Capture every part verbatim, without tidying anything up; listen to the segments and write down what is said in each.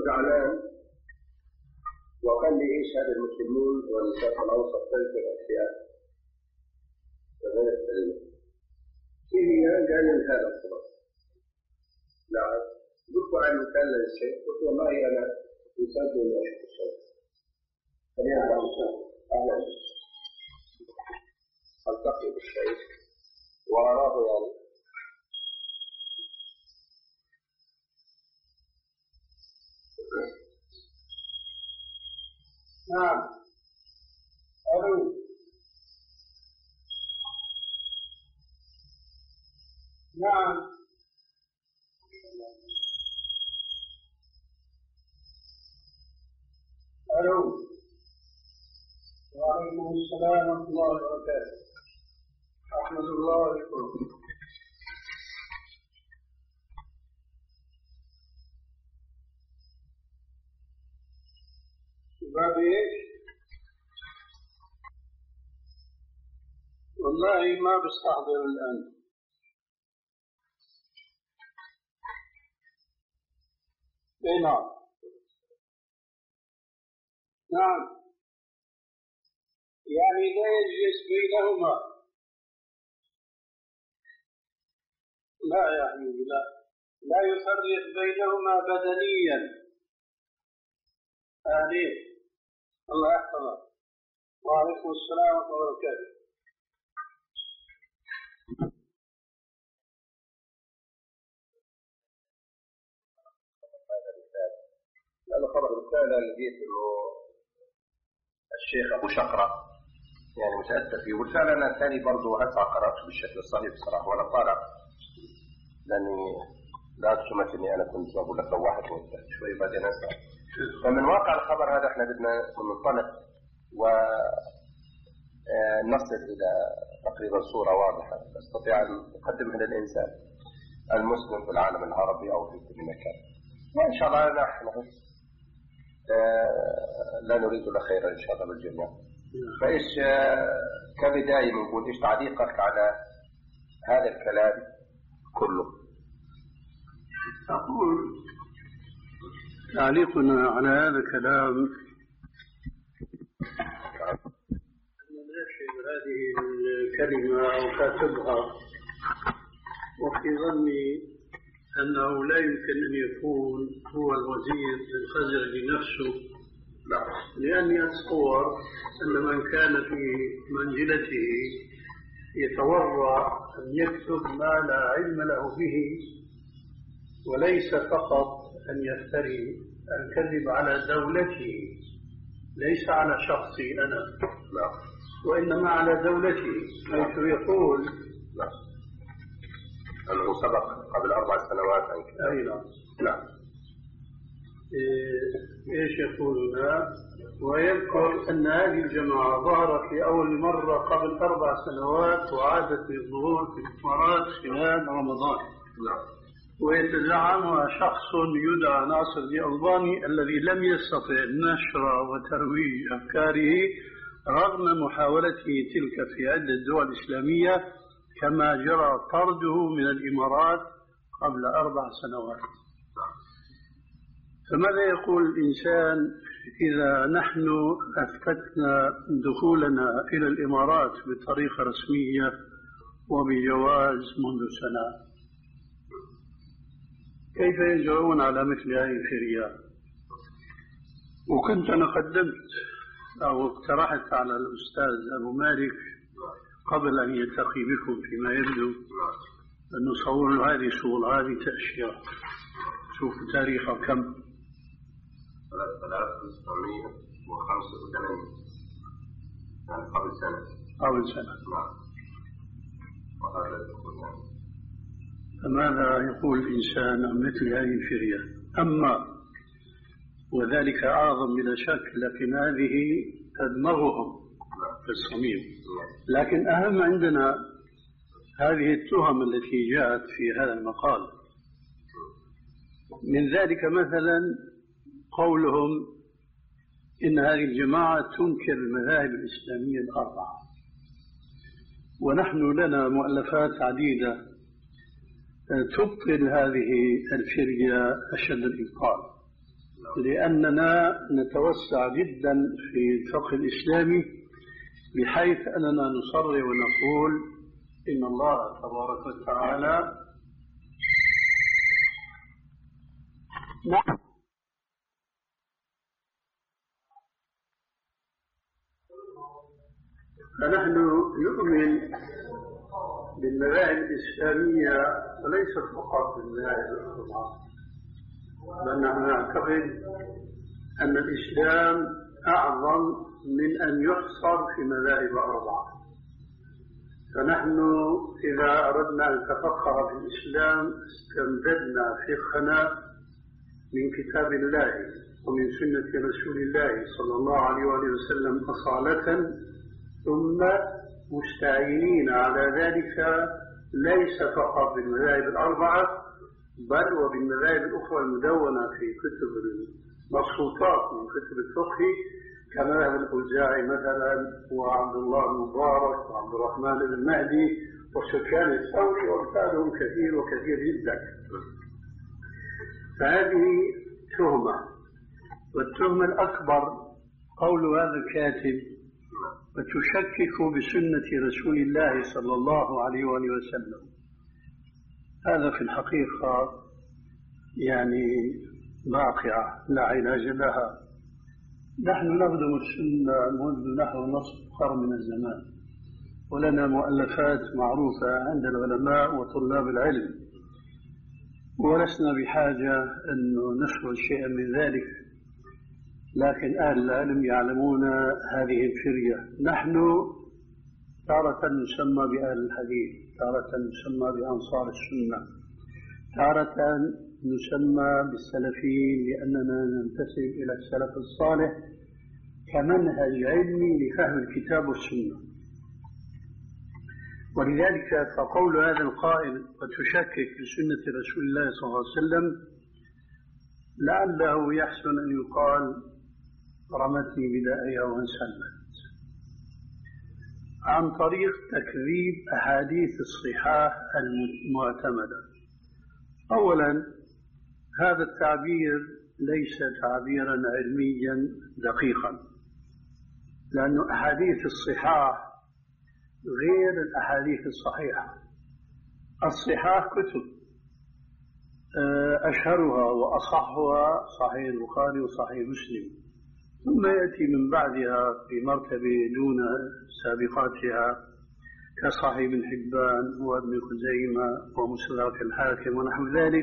زعلان وقال لي ايش هذا المسلمون والشرق الاوسط تذكر اشياء غير سليمه. فيه قال لي هذا الصراط. نعم. قلت عن مثال للشيخ، قلت والله انا انسان من يحب الشيخ. خلينا نقول اهلا التقي بالشيخ واراه يعني نعم. ألو. نعم. ألو. وعليكم السلام ورحمة الله وبركاته. أحمد الله عليكم. باب ايش؟ والله ما بستحضر الآن. اي نعم. نعم يعني لا يجلس بينهما. لا يعني لا لا يفرق بينهما بدنيا. آمين. الله يحفظك. وعليكم السلام ورحمة الله وبركاته. هذا خبر رسالة لقيت انه الشيخ ابو شقرة يعني متأثر فيه، ورسالة انا الثاني برضه اسعى قرأته بالشكل الصحيح بصراحة وانا طالع لاني لا تشمت اني انا كنت بقول لك لو واحد وانتهت شوي بعدين اسعى. فمن واقع الخبر هذا احنا بدنا ننطلق ونصل الى تقريبا صورة واضحة استطيع ان اقدمها للانسان المسلم في العالم العربي او في كل مكان. وان شاء الله نحن لا نريد له خيرا ان شاء الله بالجميع. فايش كبداية نقول ايش تعليقك على هذا الكلام كله؟ أقول تعليقنا على هذا الكلام أن ناشر هذه الكلمة أو كاتبها وفي ظني أنه لا يمكن أن يكون هو الوزير للخزرج نفسه، لأني أتصور أن من كان في منزلته يتورع أن يكتب ما لا علم له به، وليس فقط أن يفتري الكذب على دولته، ليس على شخصي أنا وإنما على دولته، حيث يقول أنه سبق قبل أربع سنوات عن كذا. أي نعم. نعم. إيش يقولنا؟ ويذكر أن هذه الجماعة ظهرت لأول مرة قبل أربع سنوات وعادت للظهور في الإمارات خلال رمضان. نعم. ويتزعمها شخص يدعى ناصر الألباني الذي لم يستطع نشر وترويج أفكاره رغم محاولته تلك في عدة دول إسلامية، كما جرى طرده من الإمارات قبل أربع سنوات. فماذا يقول الإنسان إذا نحن أثبتنا دخولنا إلى الإمارات بطريقة رسمية وبجواز منذ سنة؟ كيف يجرؤون على مثل هذه الفريات؟ وكنت أنا قدمت أو اقترحت على الأستاذ أبو مالك قبل أن يلتقي بكم فيما يبدو أن نصور هذه الشغل هذه تأشيرة. شوفوا تاريخها كم؟ ثلاثة آلاف وتسعمائة وخمسة وثمانين يعني قبل سنة. قبل سنة. نعم. وهذا يقول فماذا يقول الإنسان عن مثل هذه الفرية؟ أما وذلك أعظم بلا شك، لكن هذه تدمغهم في الصميم. لكن أهم عندنا هذه التهم التي جاءت في هذا المقال. من ذلك مثلا قولهم إن هذه الجماعة تنكر المذاهب الإسلامية الأربعة، ونحن لنا مؤلفات عديدة تبطل هذه الفرية أشد الإبطال. لأننا نتوسع جدا في الفقه الإسلامي بحيث أننا نصرح ونقول إن الله تبارك وتعالى نعم فنحن نؤمن بالمذاهب الإسلامية وليس فقط بالمذاهب الأربعة، بل نحن نعتقد أن الإسلام أعظم من أن يحصر في مذاهب أربعة. فنحن إذا أردنا أن نتفقه في الإسلام استمددنا فقهنا من كتاب الله ومن سنة رسول الله صلى الله عليه وآله وسلم أصالة، ثم مستعينين على ذلك ليس فقط بالمذاهب الأربعة بل وبالمذاهب الأخرى المدونة في كتب المبسوطات من كتب الفقه كمذهب الأوزاعي مثلا وعبد الله المبارك وعبد الرحمن بن المهدي وسفيان الثوري وأمثالهم كثير وكثير جدا. فهذه تهمة، والتهمة الأكبر قول هذا الكاتب وتشكك بسنة رسول الله صلى الله عليه وآله وسلم. هذا في الحقيقة يعني واقعة لا علاج لها. نحن نخدم السنة منذ نحو نصف قرن من الزمان، ولنا مؤلفات معروفة عند العلماء وطلاب العلم، ولسنا بحاجة أن نشر شيئا من ذلك، لكن أهل العلم يعلمون هذه الفرية. نحن تارة نسمى بأهل الحديث، تارة نسمى بأنصار السنة، تارة نسمى بالسلفيين لأننا ننتسب إلى السلف الصالح كمنهج علمي لفهم الكتاب والسنة. ولذلك فقول هذا القائل وتشكك بسنة رسول الله صلى الله عليه وسلم لعله يحسن أن يقال رمتني بدائها وانسلمت، عن طريق تكذيب أحاديث الصحاح المعتمدة. أولا هذا التعبير ليس تعبيرا علميا دقيقا، لأن أحاديث الصحاح غير الأحاديث الصحيحة. الصحاح كتب أشهرها وأصحها صحيح البخاري وصحيح مسلم، ثم يأتي من بعدها في مرتبة دون سابقاتها كصحيح ابن حبان وابن خزيمة ومستدرك الحاكم ونحو ذلك.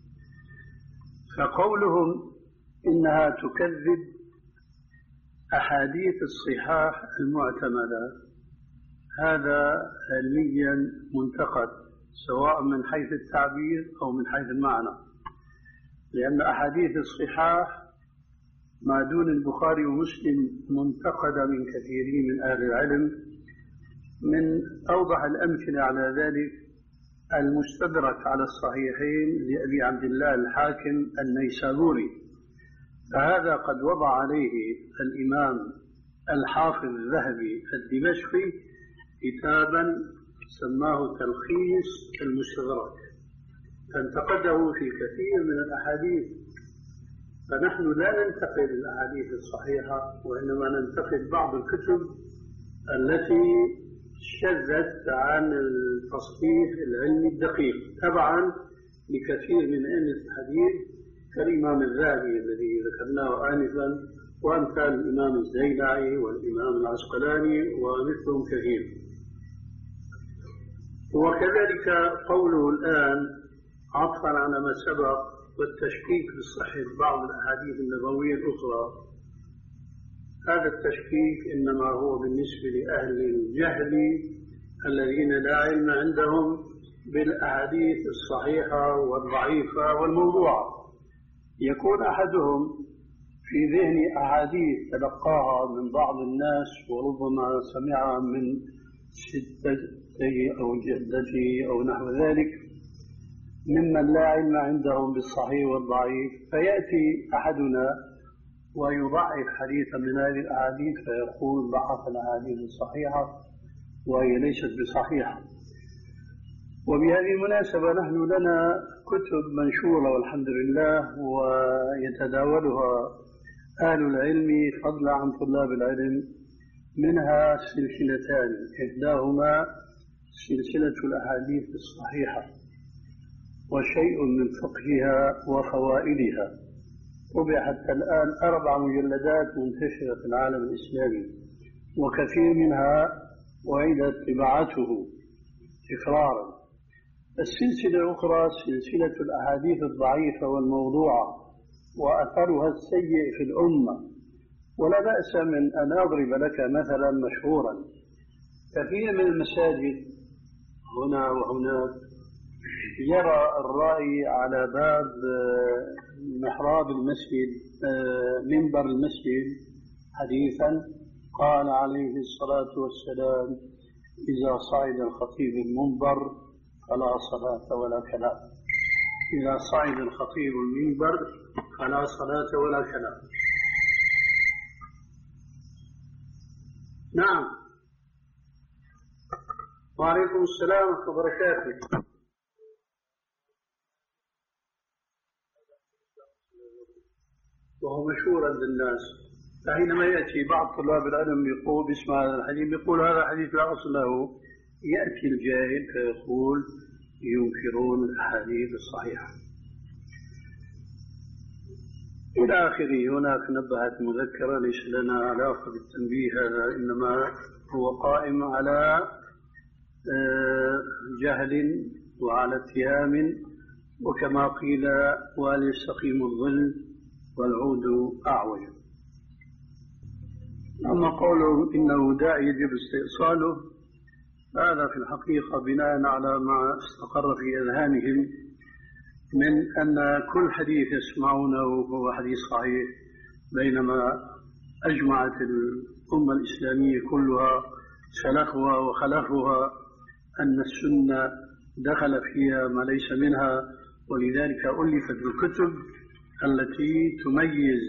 فقولهم إنها تكذب أحاديث الصحاح المعتمدة هذا علميا منتقد، سواء من حيث التعبير أو من حيث المعنى، لأن أحاديث الصحاح ما دون البخاري ومسلم منتقدة من كثيرين من أهل العلم. من أوضح الأمثلة على ذلك المستدرك على الصحيحين لأبي عبد الله الحاكم النيسابوري، فهذا قد وضع عليه الإمام الحافظ الذهبي الدمشقي كتابا سماه تلخيص المستدرك، فانتقده في كثير من الأحاديث. فنحن لا ننتقد الأحاديث الصحيحة، وإنما ننتقد بعض الكتب التي شذت عن التصحيح العلمي الدقيق تبعا لكثير من أئمة الحديث كالإمام الذهبي الذي ذكرناه آنفا، وأمثال الإمام الزيلعي والإمام العسقلاني ومثلهم كثير. وكذلك قوله الآن عطفا على ما سبق والتشكيك بصحة بعض الأحاديث النبوية الأخرى، هذا التشكيك إنما هو بالنسبة لأهل الجهل الذين لا علم عندهم بالأحاديث الصحيحة والضعيفة والموضوعة. يكون أحدهم في ذهن أحاديث تلقاها من بعض الناس وربما سمعها من ستته أو جدته أو نحو ذلك ممن لا علم عندهم بالصحيح والضعيف، فيأتي أحدنا ويضعف حديثا من هذه الأحاديث فيقول ضعف الأحاديث الصحيحة وهي ليست بصحيحة. وبهذه المناسبة نحن لنا كتب منشورة والحمد لله ويتداولها أهل العلم فضلا عن طلاب العلم، منها سلسلتان، إحداهما سلسلة الأحاديث الصحيحة وشيء من فقهها وفوائدها، طبع حتى الآن أربع مجلدات منتشرة في العالم الإسلامي، وكثير منها أعيدت طباعته تكرارا. السلسلة الأخرى سلسلة الأحاديث الضعيفة والموضوعة وأثرها السيء في الأمة. ولا بأس من أن أضرب لك مثلا مشهورا، كثير من المساجد هنا وهناك يرى الرأي على باب محراب المسجد منبر المسجد حديثا قال عليه الصلاة والسلام: إذا صعد الخطيب المنبر فلا صلاة ولا كلام. إذا صعد الخطيب المنبر فلا صلاة ولا كلام. نعم. وعليكم السلام ورحمة الله وبركاته. وهو مشهور عند الناس، فحينما يأتي بعض طلاب العلم يقول باسم هذا الحديث، يقول هذا حديث لا أصل له، يأتي الجاهل فيقول ينكرون الأحاديث الصحيحة إلى آخره. هناك نبهت مذكرة ليس لنا علاقة بالتنبيه هذا، إنما هو قائم على جهل وعلى اتهام، وكما قيل: وليستقيم الظل والعود أعوج. أما قوله إنه داعي يجب استئصاله، هذا في الحقيقة بناء على ما استقر في أذهانهم من أن كل حديث يسمعونه هو حديث صحيح، بينما أجمعت الأمة الإسلامية كلها سلفها وخلفها أن السنة دخل فيها ما ليس منها، ولذلك ألفت الكتب التي تميز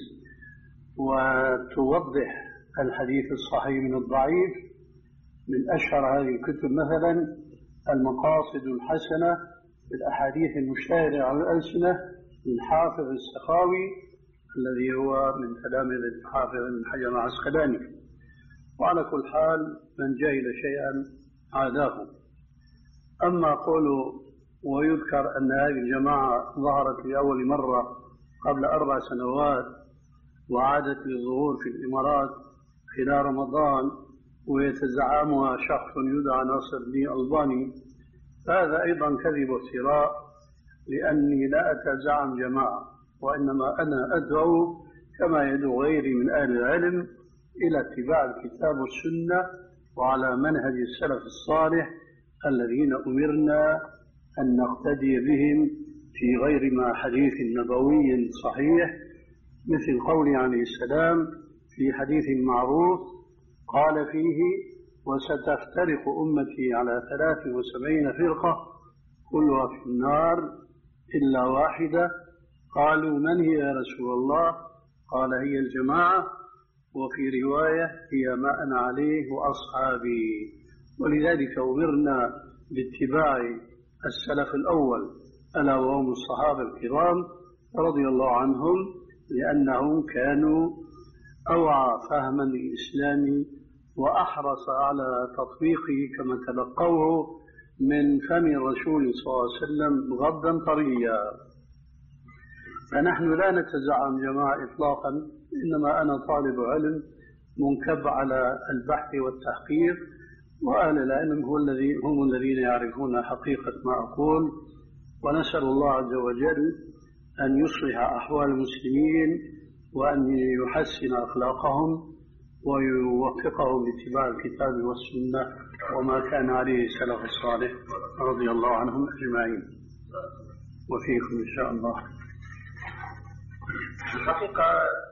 وتوضح الحديث الصحيح من الضعيف. من أشهر هذه الكتب مثلا المقاصد الحسنة في الأحاديث المشتهرة على الألسنة للحافظ السخاوي الذي هو من تلامذة الحافظ ابن حجر العسقلاني. وعلى كل حال من جهل شيئا عاداه. أما قوله ويذكر أن هذه الجماعة ظهرت لأول مرة قبل أربع سنوات وعادت للظهور في الإمارات خلال رمضان ويتزعمها شخص يدعى ناصر الدين الألباني، هذا أيضا كذب وافتراء، لأني لا أتزعم جماعة، وإنما أنا أدعو كما يدعو غيري من أهل العلم إلى اتباع الكتاب والسنة وعلى منهج السلف الصالح الذين أمرنا أن نقتدي بهم في غير ما حديث نبوي صحيح، مثل قوله عليه السلام في حديث معروف قال فيه: وستفترق أمتي على ثلاث وسبعين فرقة كلها في النار إلا واحدة. قالوا: من هي يا رسول الله؟ قال: هي الجماعة، وفي رواية: هي ما أنا عليه وأصحابي. ولذلك أمرنا باتباع السلف الأول ألا وهم الصحابة الكرام رضي الله عنهم، لأنهم كانوا أوعى فهما للإسلام وأحرص على تطبيقه كما تلقوه من فم الرسول صلى الله عليه وسلم غضا طريا. فنحن لا نتزعم جماعة إطلاقا، إنما أنا طالب علم منكب على البحث والتحقيق، وأهل العلم هو الذي هم الذين يعرفون حقيقة ما أقول. ونسأل الله عز وجل أن يصلح أحوال المسلمين وأن يحسن أخلاقهم ويوفقهم لاتباع الكتاب والسنة وما كان عليه السلف الصالح رضي الله عنهم أجمعين، وفيكم إن شاء الله. الحقيقة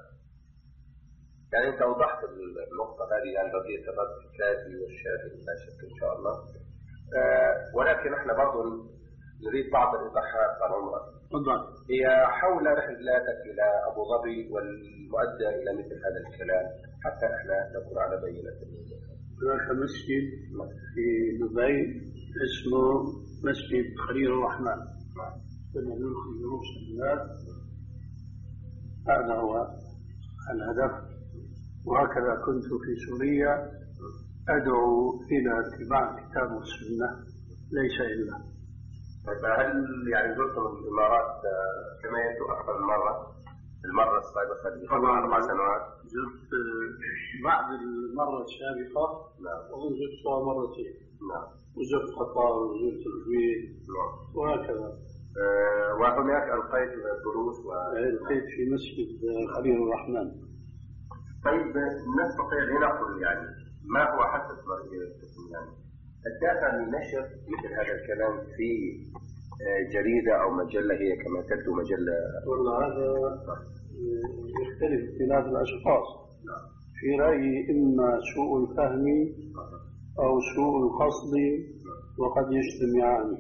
يعني أنت أوضحت النقطة هذه عن بقية الرد الكافي والشافي لا شك إن شاء الله، آه ولكن احنا برضو نريد بعض الإيضاحات عن عمرك. تفضل. هي حول رحلاتك إلى أبو ظبي والمؤدى إلى مثل هذا الكلام حتى احنا نكون على بينة. هناك مسجد في دبي اسمه مسجد خليل الرحمن، كنا نلقي دروس الناس، هذا هو الهدف. وهكذا كنت في سوريا أدعو إلى اتباع الكتاب والسنة ليس إلا. طيب هل يعني زرتم الإمارات كما يبدو أكثر من مرة؟ المرة السابقة قبل أربع سنوات زرت بعد المرة السابقة. نعم. وأظن زرتها مرتين. نعم. وزرت قطر وزرت الكويت. نعم. وهكذا. أه وهناك ألقيت دروس و... ألقيت في مسجد خليل الرحمن. طيب نستطيع لنقل يعني ما هو حسب رأيكم يعني الدافع لنشر مثل هذا الكلام في جريدة أو مجلة هي كما تبدو مجلة؟ والله هذا يختلف اختلاف الأشخاص. في رأيي إما سوء الفهم أو سوء القصد وقد يجتمعان.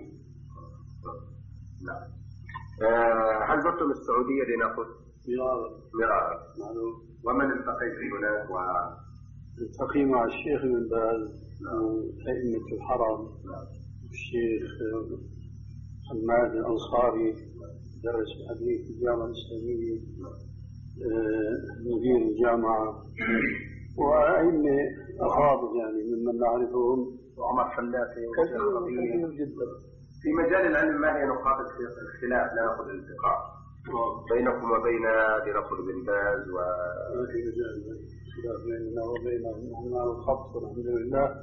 نعم. أه هل زرتم السعودية لنقل؟ مرارا. مرارا. ومن التقيت هناك؟ التقي مع الشيخ بن باز وأئمة الحرم، الشيخ حماد الأنصاري درس حديث في الجامعة الإسلامية، مدير الجامعة، وأئمة أفاضل يعني ممن نعرفهم، وعمر فلاتي كثير جدا. في مجال العلم ما هي نقاط الخلاف لا نأخذ الالتقاء بينكم وبين لنقل بن باز؟ و في مجال الخلاف بيننا وبينهم، نحن على الخط والحمد لله.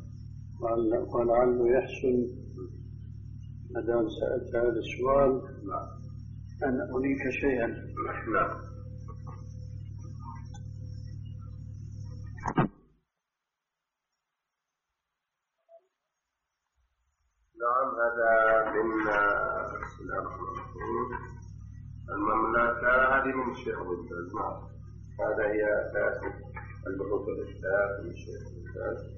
ولعله يحسن ما دام سألت هذا السؤال أن أريك شيئا. نعم. نعم. هذا من بسم الله الرحمن الرحيم المملكة، هذه من الشيخ بن باز. نعم. هذا هي أساس البحوث والإفتاء من الشيخ بن باز.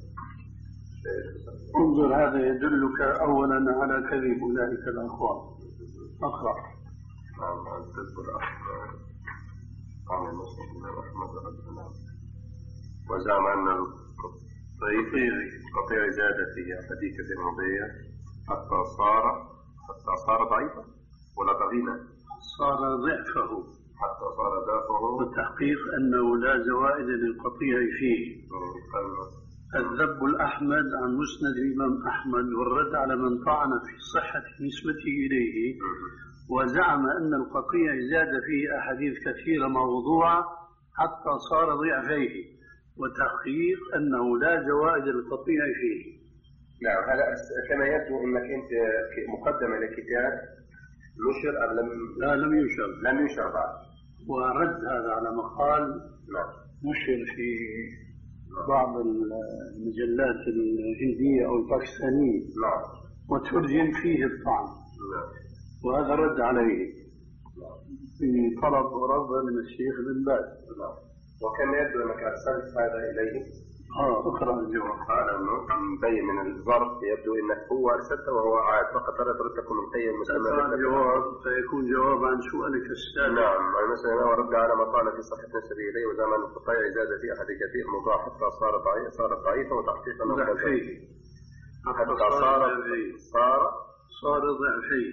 انظر، هذا يدلك أولا على كذب أولئك الأخوان. أقرأ. نعم. تذكر عن المسلمين رحمة ربنا وزعم أن القطيع زاد في حديثة المضية حتى صار حتى صار ضعيفا ولا ضغينا، صار ضعفه حتى صار ضعفه، والتحقيق أنه لا زوائد للقطيع فيه. الذب الأحمد عن مسند الإمام أحمد والرد على من طعن في صحة نسبته إليه وزعم أن القطيع زاد فيه أحاديث كثيرة موضوعة حتى صار ضعفيه، وتحقيق أنه لا زوائد للقطيع فيه. نعم. هذا كما يبدو أنك أنت مقدمة لكتاب نشر أم لم؟ لا، لم ينشر. لم ينشر بعد. ورد هذا على مقال نعم. نشر في بعض المجلات الهندية أو الباكستانية. نعم. وترجم فيه الطعن. نعم. وهذا رد عليه في طلب ورغبة من الشيخ بن باز. نعم. وكما يبدو أنك أرسلت هذا إليه. آه اقرأ الجواب. قال أنه مبين من الظرف يبدو أنك هو أرسلته وهو عاد فقط أردت لكم القيم المسلمة. الجواب فيكون جواب عن سؤالك السابق. نعم. مثلا ورد على ما قال في صحة نسبه إليه وزمن القطيع زاد في أحد كثير موضوع حتى صار ضعيف صار ضعيفا وتحقيقا ضعفيه حتى صار صار صار ضعفيه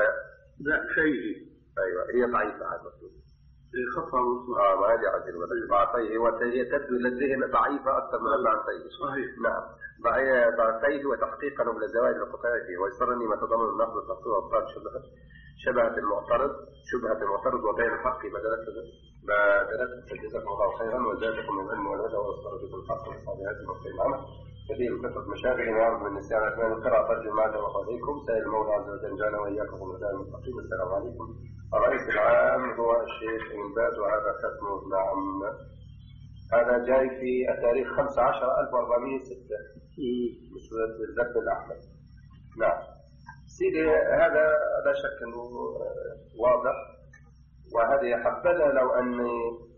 ضعفيه. أيوة هي ضعيفة هذا خطأ مطلق. اه ما هذه عجل ولا ضعفيه وهي تبدو للذهن ضعيفة أكثر من ضعفيه. صحيح. نعم. ضعفيه وتحقيقا وبلا زوائد القطيع فيه. ويسرني ما تضمن النقد التقطيع وقال شبهة شبهة المعترض شبهة المعترض وغير الحق ما درسته ما درسته جزاكم الله خيرا وزادكم من العلم والهدى وأصدر بكم الحق والصالحات والخير. نعم. كثير كثرة مشاغل وعرض من النسيان أثناء القراءة ترجم معنا وعليكم سائل المولى عز وجل جعلنا وإياكم من الهدى المستقيم. السلام عليكم. الرئيس العام هو الشيخ بن باز وهذا ختمه. نعم. هذا جاي في التاريخ خمسة عشر ألف وأربعمائة وستة بسورة الذب الأحمد. نعم. سيدي هذا لا شك أنه واضح، وهذه حبذا لو أني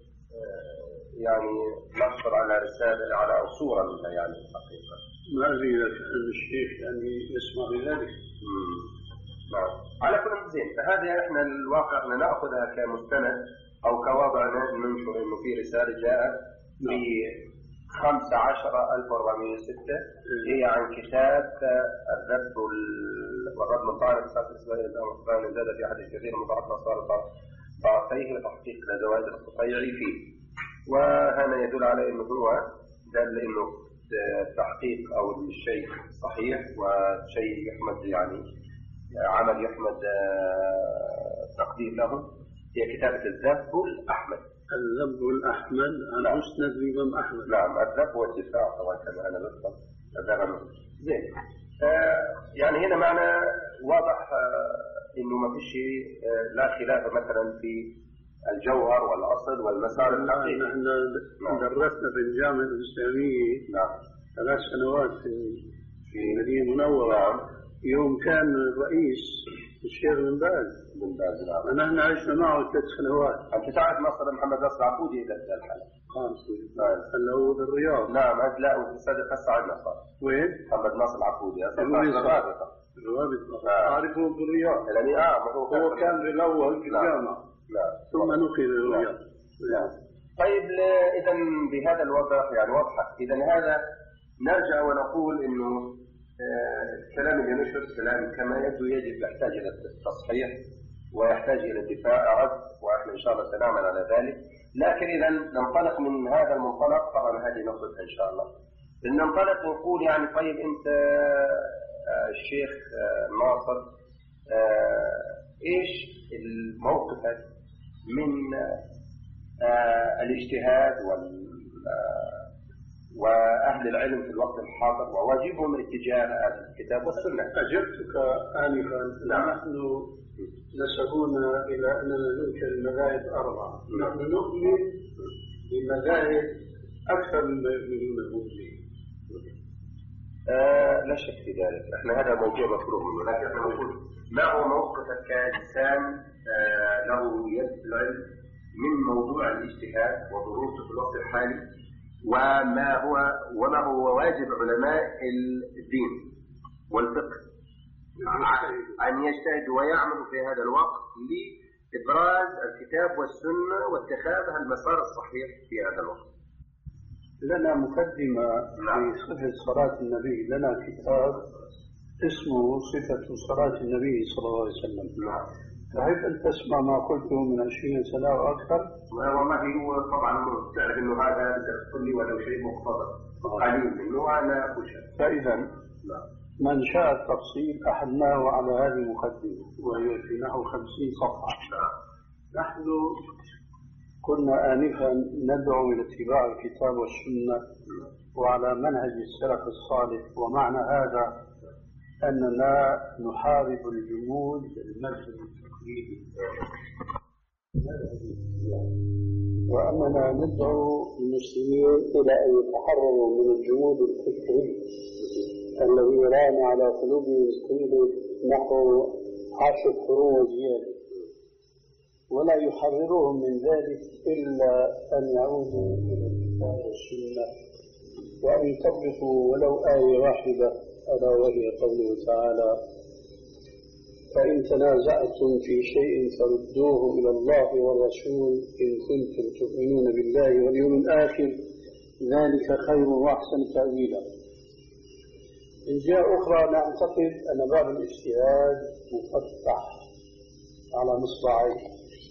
يعني نحصل على رسالة على صورة منها يعني الحقيقة. ما أريد أن الشيخ يعني يسمع بذلك. نعم. على كل زين هذا احنا الواقع احنا ناخذها كمستند او كوضع ننشر انه في رساله جاءت في خمسة عشر ألف وأربعمائة وستة هي عن كتاب الذب والرد من طعن الصلاة الإسماعيلية الأمر زاد في أحد الكثير متعطى صار ضعفيه وتحقيق لزواج القطيعي فيه. وهذا يدل على أنه هو دل أنه التحقيق أو الشيء صحيح وشيء يحمد يعني عمل يحمد تقدير له. هي كتابة الذب الأحمد. الذب الأحمد عن مسند الإمام أحمد. نعم الذب والدفاع طبعا كما أنا بفهم هذا زين. يعني هنا معنى واضح إنه ما فيش لا خلاف مثلا في الجوهر والأصل والمسار الحقيقي. نحن درسنا في الجامعة الإسلامية نعم ثلاث سنوات في المدينة المنورة. نعم. يوم كان الرئيس الشيخ بن باز بن باز نعم. ونحن عشنا معه ثلاث سنوات. أنت تعرف مصر محمد نصر عبودي إلى الحلقة. نعم. هلا هو بالرياض. نعم هذا لا وتصدق هسه عندنا صار. وين؟ محمد ناصر عبودي هسه الرابطة. الرابطة. أعرفه بالرياض. يعني آه ما هو هو كان بالأول في الجامعة. نعم. ثم نقل الرياض. نعم. طيب إذا بهذا الوضع يعني واضحة. إذا هذا نرجع ونقول إنه الكلام اللي نشر كلام كما يبدو يجب يحتاج إلى التصحيح ويحتاج إلى الدفاع أعد وإحنا إن شاء الله سنعمل على ذلك. لكن إذا ننطلق من هذا المنطلق طبعا هذه نقطة إن شاء الله. ننطلق ونقول يعني طيب أنت الشيخ ناصر إيش الموقفك من الاجتهاد وال وأهل العلم في الوقت الحاضر وواجبهم اتجاه الكتاب والسنة؟ أجبتك آنفا. نعم. نحن نسبونا إلى أننا ننكر المذاهب أربعة. نحن نؤمن بمذاهب أكثر مما يؤمنون المسلمين. آه لا شك في ذلك. احنا هذا موضوع مفروغ منه. لكن احنا نقول ما هو موقفك كإنسان آه له يد في العلم من موضوع الاجتهاد وضرورته في الوقت الحالي وما هو وما هو واجب علماء الدين والفقه أن يجتهدوا ويعملوا في هذا الوقت لإبراز الكتاب والسنة واتخاذ المسار الصحيح في هذا الوقت. لنا مقدمة في صفة صلاة النبي. لنا كتاب اسمه صفة صلاة النبي صلى الله عليه وسلم. نعم. تحب أن تسمع ما قلته من عشرين سنة وأكثر؟ والله هو طبعا تعرف أنه هذا تقول لي ولو شيء مقتضى قليل منه أنا أشهد. فإذا من شاء التفصيل أحلناه على هذه المقدمة وهي في نحو خمسين صفحة. نحن كنا آنفا ندعو إلى اتباع الكتاب والسنة وعلى منهج السلف الصالح. ومعنى هذا أننا نحارب الجمود المذهب التقليدي وأننا ندعو المسلمين إلى أن يتحرروا من الجمود الفكري الذي ران على قلوبهم طيلة نحو عشر قرون وزيادة، ولا يحررهم من ذلك إلا أن يعودوا إلى الكتاب والسنة وأن يطبقوا ولو آية واحدة ألا وهي قوله تعالى: فإن تنازعتم في شيء فردوه إلى الله والرسول إن كنتم تؤمنون بالله واليوم الآخر ذلك خير وأحسن تأويلا. من جهة أخرى نعتقد أن باب الاجتهاد مفتح على مصراعيه،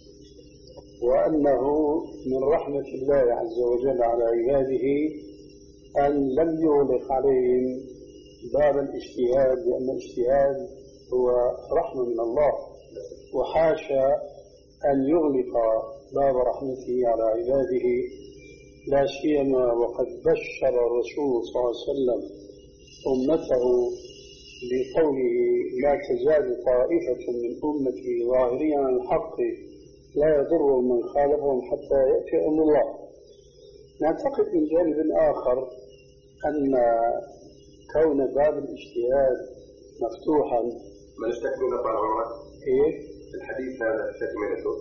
وأنه من رحمة الله عز وجل على عباده أن لم يغلق عليهم باب الاجتهاد، لأن الاجتهاد هو رحمة من الله، وحاشا أن يغلق باب رحمته على عباده، لا سيما وقد بشر الرسول صلى الله عليه وسلم أمته بقوله: لا تزال طائفة من أمتي ظاهرين على الحق لا يضر من خالفهم حتى يأتي أمر الله. نعتقد من جانب آخر أن كون باب الاجتهاد مفتوحا ما نستكمل طبعا إيه؟ الحديث هذا تكملته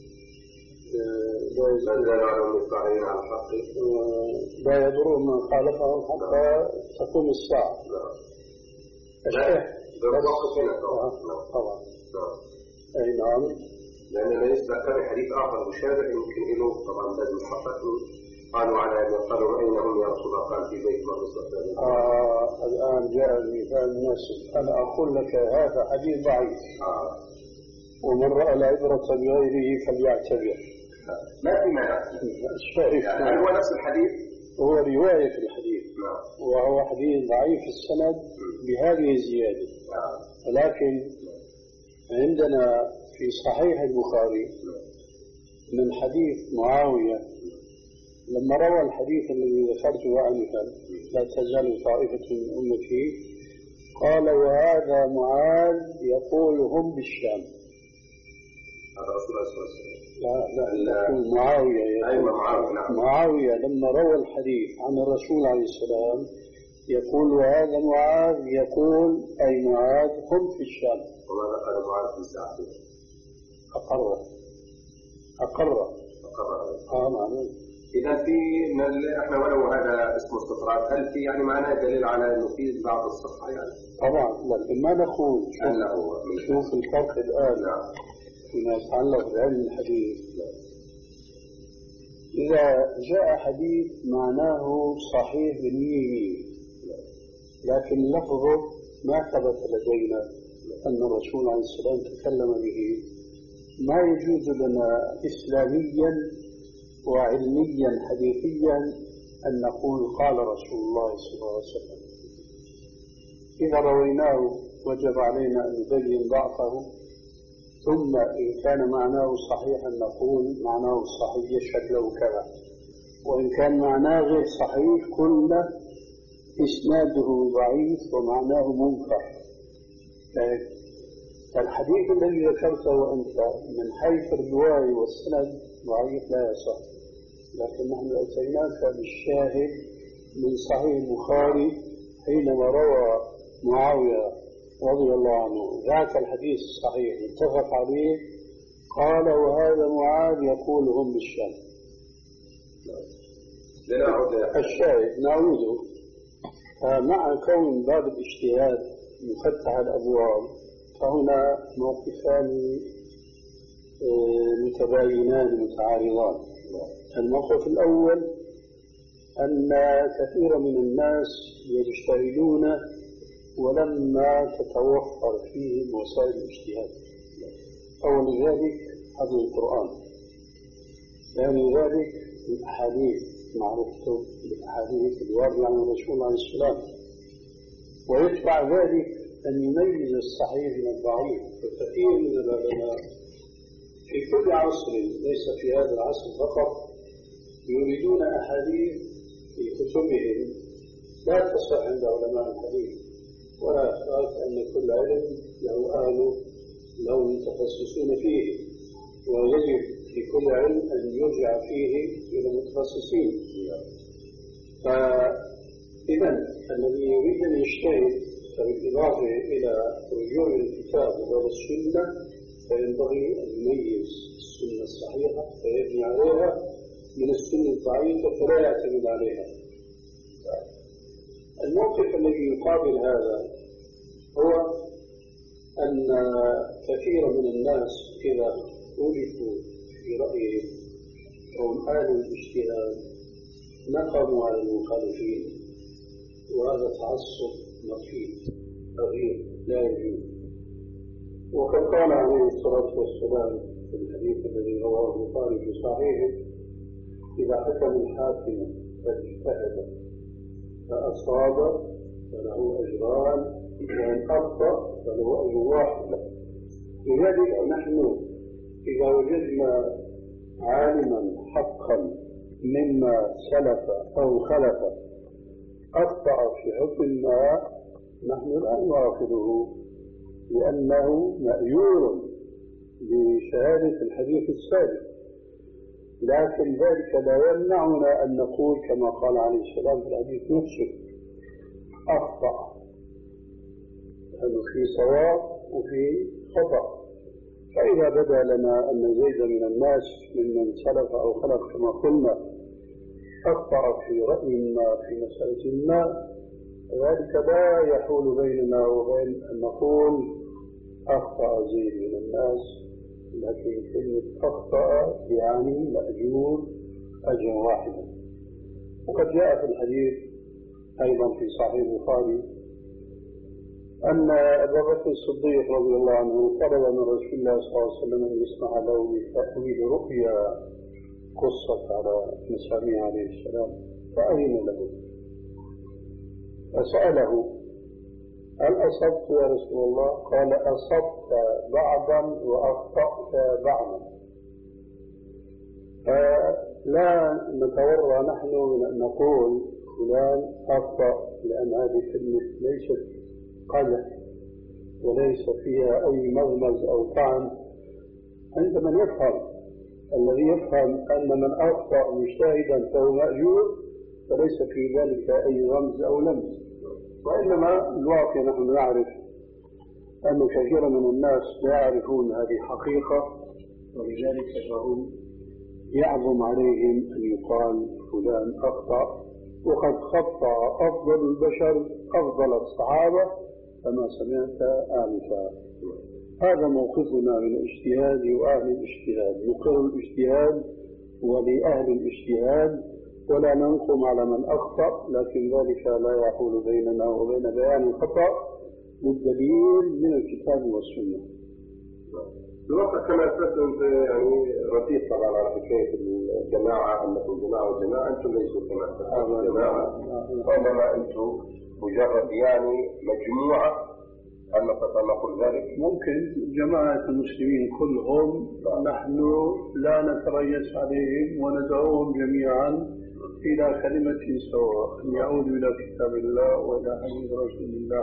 لا يزال على المصطلحين على الحق لا يضر من خالفهم حتى تقوم الساعة. لا بالضبط هنا طبعا. أي نعم. لأن ما يسبق كان حديث آخر مشابه يمكن له طبعا لازم نحقق قالوا على قالوا رأيناهم يا رسول الله قال في بيت مقدس. آه الآن جاء المثال المناسب. أنا أقول لك هذا حديث ضعيف. آه. ومن رأى العبرة بغيره فليعتبر. ما في مانع. الشاهد يعني هو نفس الحديث. هو رواية في الحديث. نعم. وهو حديث ضعيف السند بهذه الزيادة. نعم. ولكن عندنا في صحيح البخاري من حديث معاوية لما روى الحديث الذي ذكرته آنفا لا تزال طائفة من أمتي، قال وهذا معاذ يقول هم بالشام. هذا رسول الله صلى الله عليه وسلم. لا لا يقول معاوية يقول أيوة معاوية. نعم. معاوية لما روى الحديث عن الرسول عليه السلام يقول وهذا معاذ يقول أي معاذ هم في الشام. وماذا قال معاذ في ساعته؟ أقر أقر أقر آه معلوم. إذا في إحنا ولو هذا اسمه استطراد، هل في يعني معناه دليل على إنه في بعض الصحة يعني؟ طبعا، لكن ما نقول شوف, شوف الفرق الآن. نعم. فيما يتعلق بعلم الحديث. إذا جاء حديث معناه صحيح بالمية لكن لفظه ما ثبت لدينا أن الرسول عليه السلام تكلم به، ما يجوز لنا إسلاميا وعلميا حديثيا أن نقول قال رسول الله صلى الله عليه وسلم. إذا رويناه وجب علينا أن نبين ضعفه، ثم إن كان معناه صحيحا نقول معناه صحيح شكله كذا، وإن كان معناه غير صحيح قلنا إسناده ضعيف ومعناه منكر. الحديث الذي ذكرته أنت من حيث الرواية والسند ضعيف لا يصح، لكن نحن أتيناك بالشاهد من صحيح البخاري حينما روى معاوية رضي الله عنه ذاك الحديث الصحيح اتفق عليه، قال وهذا معاذ يقول هم بالشام. الشاهد نعوده. مع كون باب الاجتهاد مفتح الأبواب فهنا موقفان متباينان متعارضان. الموقف الأول أن كثير من الناس يجتهدون ولما تتوفر فيهم وسائل الاجتهاد. أول ذلك هذا القرآن، ثاني ذلك الأحاديث، معرفته بالأحاديث الواردة عن الرسول عليه السلام، ويتبع ذلك أن يميز الصحيح من الضعيف. وكثير من العلماء في كل عصر ليس في هذا العصر فقط يريدون أحاديث في كتبهم لا تصح عند علماء الحديث، ولا يخاف أن كل علم له أهل له متخصصون فيه، ويجب في كل علم أن يرجع فيه إلى المتخصصين. فإذا الذي يريد أن يجتهد بالإضافة إلى رجوع الكتاب والسنة فينبغي أن يميز السنة الصحيحة فيبني عليها من السنة الضعيفة فلا يعتمد عليها. الموقف الذي يقابل هذا هو أن كثير من الناس إذا خولفوا في رأيهم أو آلوا الاجتهاد نقموا على المخالفين، وهذا تعصب مخيف صغير لا يجوز. وقد قال عليه الصلاة والسلام في الحديث الذي رواه البخاري في صحيحه: إذا حكم الحاكم فاجتهد فأصاب فله أجران وإن أخطأ فله أجر واحد. لذلك نحن إذا وجدنا عالما حقا مما سلف أو خلف أخطأ في حكم ما نحن لا نؤاخذه لأنه مأجور بشهادة الحديث السابق، لكن ذلك لا يمنعنا أن نقول كما قال عليه السلام في الحديث نفسه: أخطأ، أنه في صواب وفي خطأ. فإذا بدا لنا أن زيد من الناس ممن سلف أو خلف كما قلنا أخطأ في رأي ما في مسألة ما، ذلك لا يحول بيننا وبين أن نقول أخطأ زيد من الناس، لكن كلمة أخطأ يعني مأجور أجر واحدا. وقد جاء في الحديث أيضا في صحيح البخاري أن أبا بكر الصديق رضي الله عنه طلب من رسول الله صلى الله عليه وسلم أن يسمع له بتأويل رؤيا قصت على مسامع عليه السلام فأذن له فسأله هل أصبت يا رسول الله؟ قال أصبت بعضا وأخطأت بعضا. فلا نتورع نحن من أن نقول فلان أخطأ، لأن هذه كلمة ليست قدح وليس فيها أي مغمز أو طعن عند من يفهم. الذي يفهم أن من أخطأ مجتهدا فهو مأجور فليس في ذلك أي رمز أو لمس، وإنما الواقع نحن نعرف أن كثيرا من الناس لا يعرفون هذه حقيقة، ولذلك فهم يعظم عليهم أن يقال فلان أخطأ، وقد خطأ أفضل البشر أفضل الصحابة كما سمعت آنفا. هذا موقفنا من الاجتهاد وأهل الاجتهاد، نقر الاجتهاد ولأهل الاجتهاد ولا ننقم على من أخطأ، لكن ذلك لا يحول بيننا وبين بيان الخطأ بالدليل من الكتاب والسنة. الواقع كما أسلمت يعني رفيق طبعا على حكاية الجماعة، أنكم جماعة والجماعة أنتم ليسوا كما الجماعة، وإنما أنتم مجرد يعني مجموعة، هل نقول ذلك؟ ممكن جماعة المسلمين كلهم نحن لا نتريث عليهم وندعوهم جميعا إلى كلمة سواء، أن يعودوا إلى كتاب الله وإلى حديث رسول الله،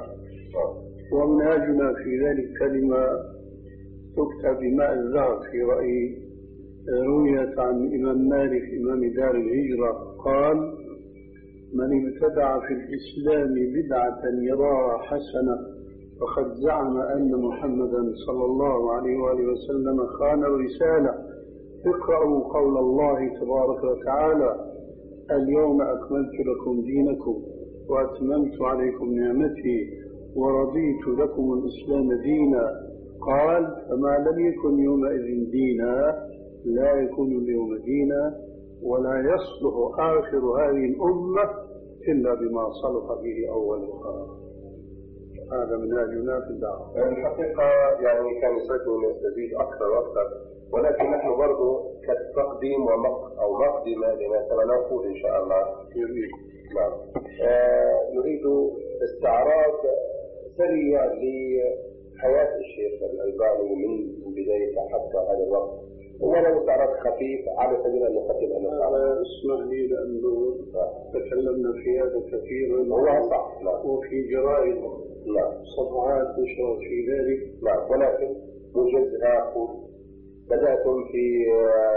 ومنهجنا في ذلك كلمة تكتب بماء الذهب في رأيي، رويت عن إمام مالك إمام دار الهجرة قال: من ابتدع في الإسلام بدعة يراها حسنة فقد زعم أن محمدا صلى الله عليه وآله وسلم خان الرسالة. اقرأوا قول الله تبارك وتعالى: اليوم أكملت لكم دينكم وأتممت عليكم نعمتي ورضيت لكم الإسلام دينا. قال: فما لم يكن يومئذ دينا لا يكون اليوم دينا، ولا يصلح آخر هذه الأمة إلا بما صلح به أولها. هذا منهجنا في الدعوة. الحقيقة يعني كان يسعدني أن نستزيد أكثر وأكثر، ولكن نحن برضو كتقديم ومق أو مقدمة لما سنقول إن شاء الله. نعم. آه نريد استعراض سريع لحياة الشيخ الألباني من بداية حتى هذا الوقت، ولو استعراض خفيف على سبيل المقدمة. هذا اسمح لي لأنه تكلمنا في هذا كثيرا، هو صح. نعم. وفي جرائد نعم صفحات نشرت في ذلك. نعم. ولكن موجز آخر بدأتم في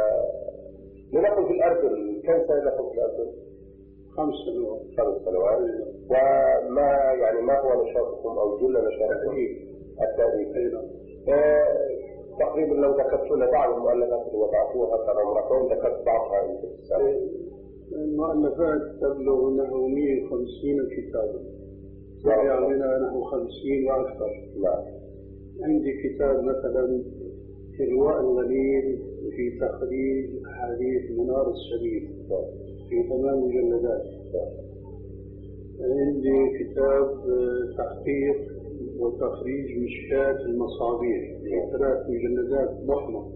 لنقل في الأردن. كم سنة لكم في الأردن؟ خمس سنوات. خمس سنوات. وما يعني ما هو نشاطكم أو جل نشاطكم؟ التأليف. آه تقريبا لو ذكرت لنا بعض المؤلفات اللي وضعتوها ترى مرتين ذكرت بعضها يمكن السنة. المؤلفات تبلغ نحو مئة وخمسين كتابا، يعني منها نحو خمسين وأكثر. نعم. عندي كتاب مثلا إرواء الغليل في تخريج أحاديث منار السبيل في ثمان مجلدات. عندي كتاب تحقيق وتخريج مشكاة المصابيح في ثلاث مجلدات ضخمة.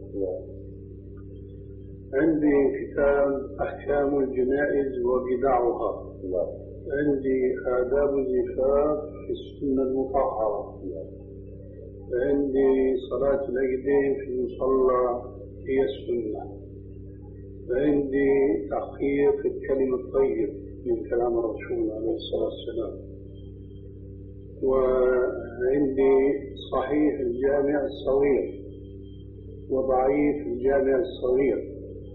عندي كتاب أحكام الجنائز وبدعها. عندي آداب الزفاف في السنة المطهرة. عندي صلاة العيدين في المصلى هي السنة. عندي تحقيق الكلمة الطيب من كلام الرسول عليه الصلاة والسلام. وعندي صحيح الجامع الصغير وضعيف الجامع الصغير.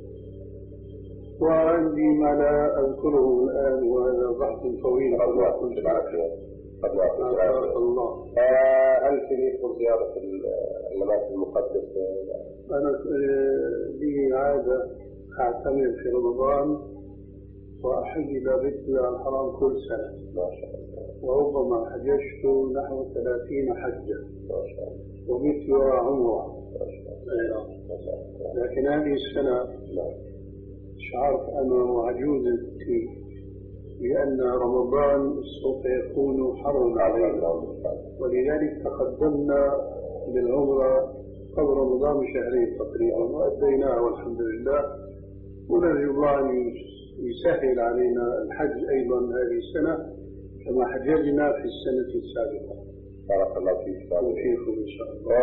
وعندي ما لا أذكره الآن وهذا بحث طويل. الله كنت بعافية. الله. هل تريدكم زيارة الأماكن المقدسة؟ أنا لي عادة أعتمر في رمضان وأحج إلى بيت الله الحرام كل سنة. ما شاء الله. وربما حججت نحو ثلاثين حجة. ما شاء الله. ومثلها عمرة. ما شاء الله. ما شاء الله. لكن هذه السنة شعرت أنا وعجوزتي لأن رمضان سوف يكون حرا علينا، ولذلك تقدمنا بالعمرة قبل رمضان بشهرين تقريبا وأديناها والحمد لله، ونرجو الله أن يسهل علينا الحج أيضا هذه السنة كما حججنا في السنة السابقة. بارك الله فيك وفيكم إن شاء الله.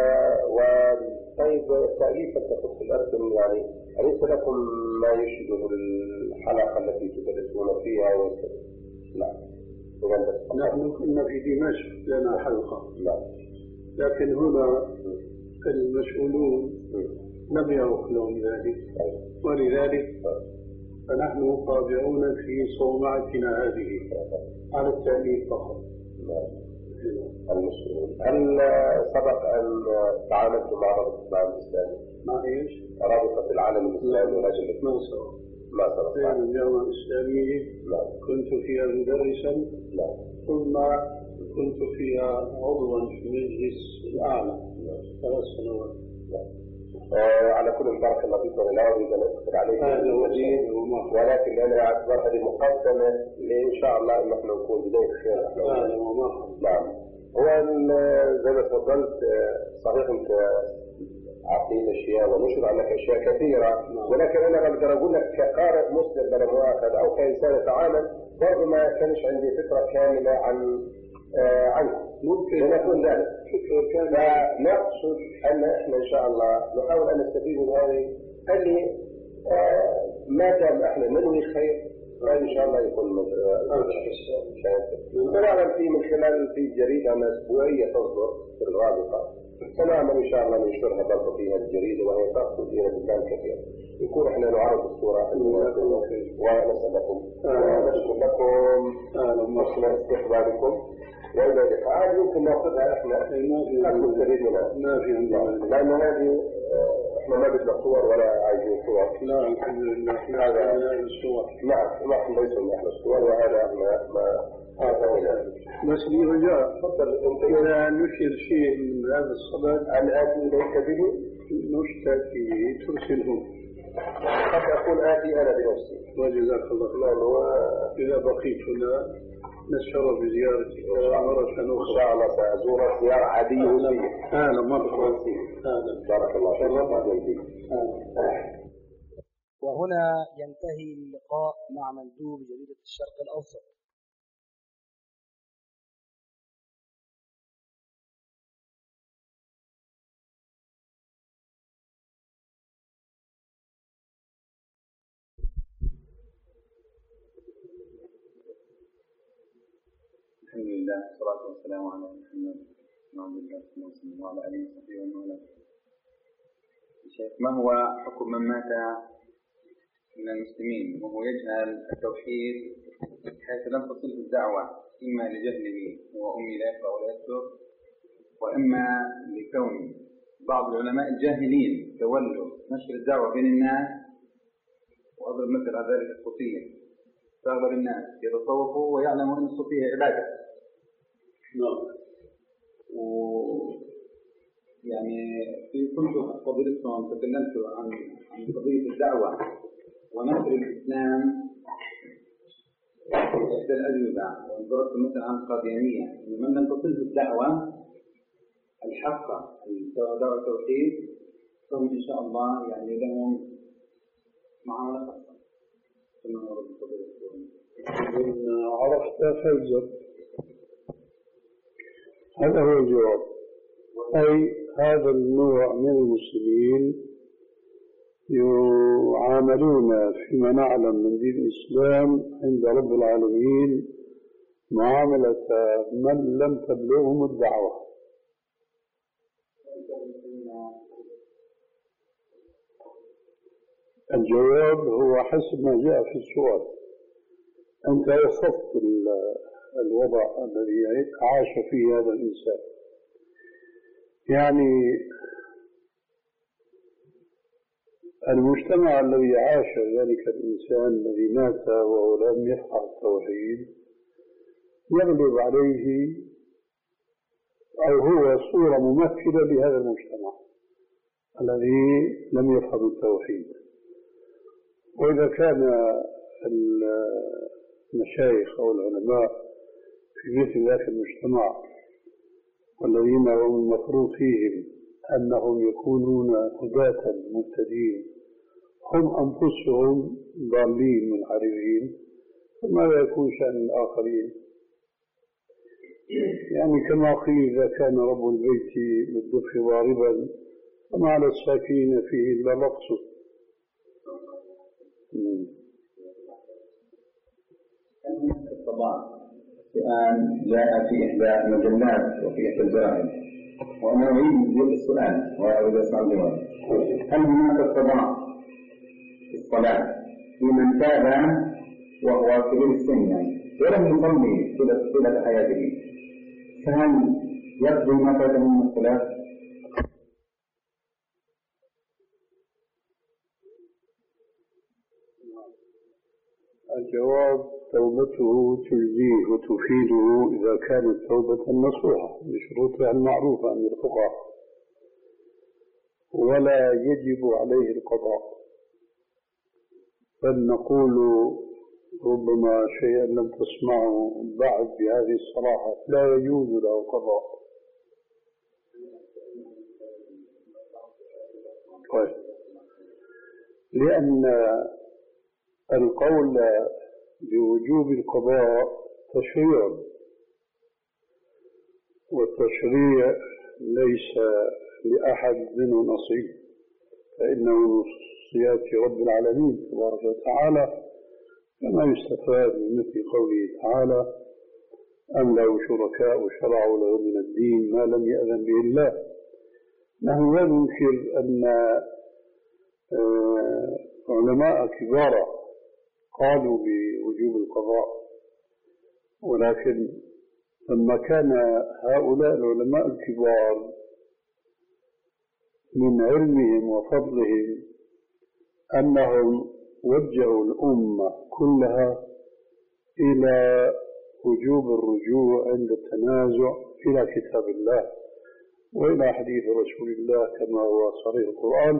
وطيب تأليف التخص الأردن يعني أليس لكم ما يشبه الحلقة التي تدرسون فيها وكذا؟ لا. نحن كنا في دمشق لنا حلقة. لا. لكن هنا المسؤولون لم يرق لهم ذلك، ولذلك فنحن طابعون في صومعتنا هذه على التأليف فقط. المسؤولون هل سبق أن تعاملتم مع رابطة العالم الإسلامي؟ مع إيش؟ رابطة العالم الإسلامي ورجل ما سبق. ما سبق. في الجامعة الإسلامية كنت فيها مدرسا. لا. ثم كنت فيها عضوا في المجلس الأعلى ثلاث سنوات. آه على كل بارك الله فيك، ولا لا أريد أن أكثر عليك هذا وجيه، ولكن أنا أعتبر هذه مقدمة لإن شاء الله أن نحن نكون بداية خير. هذا وما نعم. هو زي ما تفضلت صحيح أنت أعطيت أشياء ونشر عنك أشياء كثيرة، ولكن أنا بقدر أقول لك كقارئ مسلم بلا مؤاخذة أو كإنسان يتعامل برضه ما كانش عندي فكرة كاملة عن آه عنكم. ممكن لنكون ذلك. فنقصد أن إحنا إن شاء الله نحاول أن نستفيد من هذه اللي آه ما دام إحنا ننوي خير فإن شاء الله يكون سنعمل فيه من خلال في جريدة أسبوعية تصدر في الرابطة، سنعمل إن شاء الله ننشرها برضه فيها الجريدة وهي تصل إلى بلدان كثير، يكون إحنا نعرض الصورة ونسأل لكم ونشكر لكم حسن استقبالكم وإلى اللقاء. يمكن نأخذها إحنا أكثر تريد منها ما في عندنا، لأن هذه إحنا ما بدنا صور ولا عايزين صور. لا الحمد لله هذا من الصور. نعم نحن ليس من أهل الصور وهذا ما ما هذا بس لي رجاء تفضل أنت إذا نشر شيء من هذا الصدد أن آتي إليك به نشتاق فيه ترسله. قد أكون آتي أنا بنفسي. وجزاك الله خيرا. وإذا بقيت هنا نتشرف بزيارتك مرة أخرى. إن شاء الله سأزورك زيارة عادية. أهلا مرحبا. أهلا بارك الله فيك. وهنا ينتهي اللقاء مع مندوب جريدة الشرق الأوسط. الحمد لله والصلاة والسلام على محمد وعلى آله وصحبه وعلى آله وصحبه ومن والاه. شيخ، ما هو حكم من مات من المسلمين وهو يجهل التوحيد حيث لم تصله الدعوة إما لجهله وأمي لا يقرأ ولا يكتب، وإما لكون بعض العلماء الجاهلين تولوا نشر الدعوة بين الناس، وأضرب مثل على ذلك الصوفية، فأغلب الناس يتصوفوا ويعلموا أن الصوفية عبادة. نعم. يعني في كنت فضيلتكم تكلمت عن عن قضية الدعوة ونشر الإسلام في إحدى الأجوبة، وضربت مثلا عن القاديانية إن من لم تصله الدعوة الحقة دعوة التوحيد فهم إن شاء الله يعني لهم معاملة خاصة. إن عرفت فالزم، هذا هو الجواب. أي هذا النوع من المسلمين يعاملون فيما نعلم من دين الإسلام عند رب العالمين معاملة من لم تبلغهم الدعوة. الجواب هو حسب ما جاء في السؤال. أنت وصفت الوضع الذي عاش فيه هذا الإنسان، يعني المجتمع الذي عاش ذلك الإنسان الذي مات وهو لم يفقه التوحيد يغلب عليه أو هو صورة ممثلة لهذا المجتمع الذي لم يفهم التوحيد. وإذا كان المشايخ أو العلماء في مثل ذاك المجتمع والذين هم المفروض فيهم أنهم يكونون هداة مهتدين هم أنفسهم ضالين منحرفين، فماذا يكون شأن الآخرين؟ يعني كما قيل إذا كان رب البيت بالدف ضاربا فما على الساكنين فيه إلا مقصد. الطباع السؤال جاء في إحدى المجلات وفي إحدى الجرائد، وأنا أريد السؤال وأريد أسمع الجواب. هل هناك الطباع في الصلاة لمن تاب وهو كبير السن يعني ولم يصلي طيلة حياته، فهل يقضي ما فاته من الصلاة؟ الجواب توبته تجزيه وتفيده إذا كانت توبة نصوحة بشروطها المعروفة عند الفقهاء، ولا يجب عليه القضاء، بل نقول ربما شيئا لم تسمعه بعد بهذه الصراحة، لا يجوز له قضاء. طيب، لأن القول بوجوب القضاء تشريع، والتشريع ليس لأحد منه نصيب، فإنه من خصوصيات رب العالمين تبارك وتعالى، كما يستفاد من مثل قوله تعالى: أم له شركاء شرعوا له من الدين ما لم يأذن به الله. نحن لا ننكر أن علماء كبار قالوا بوجوب القضاء، ولكن لما كان هؤلاء العلماء الكبار من علمهم وفضلهم أنهم وجهوا الأمة كلها إلى وجوب الرجوع عند التنازع إلى كتاب الله وإلى حديث رسول الله كما هو صريح القرآن،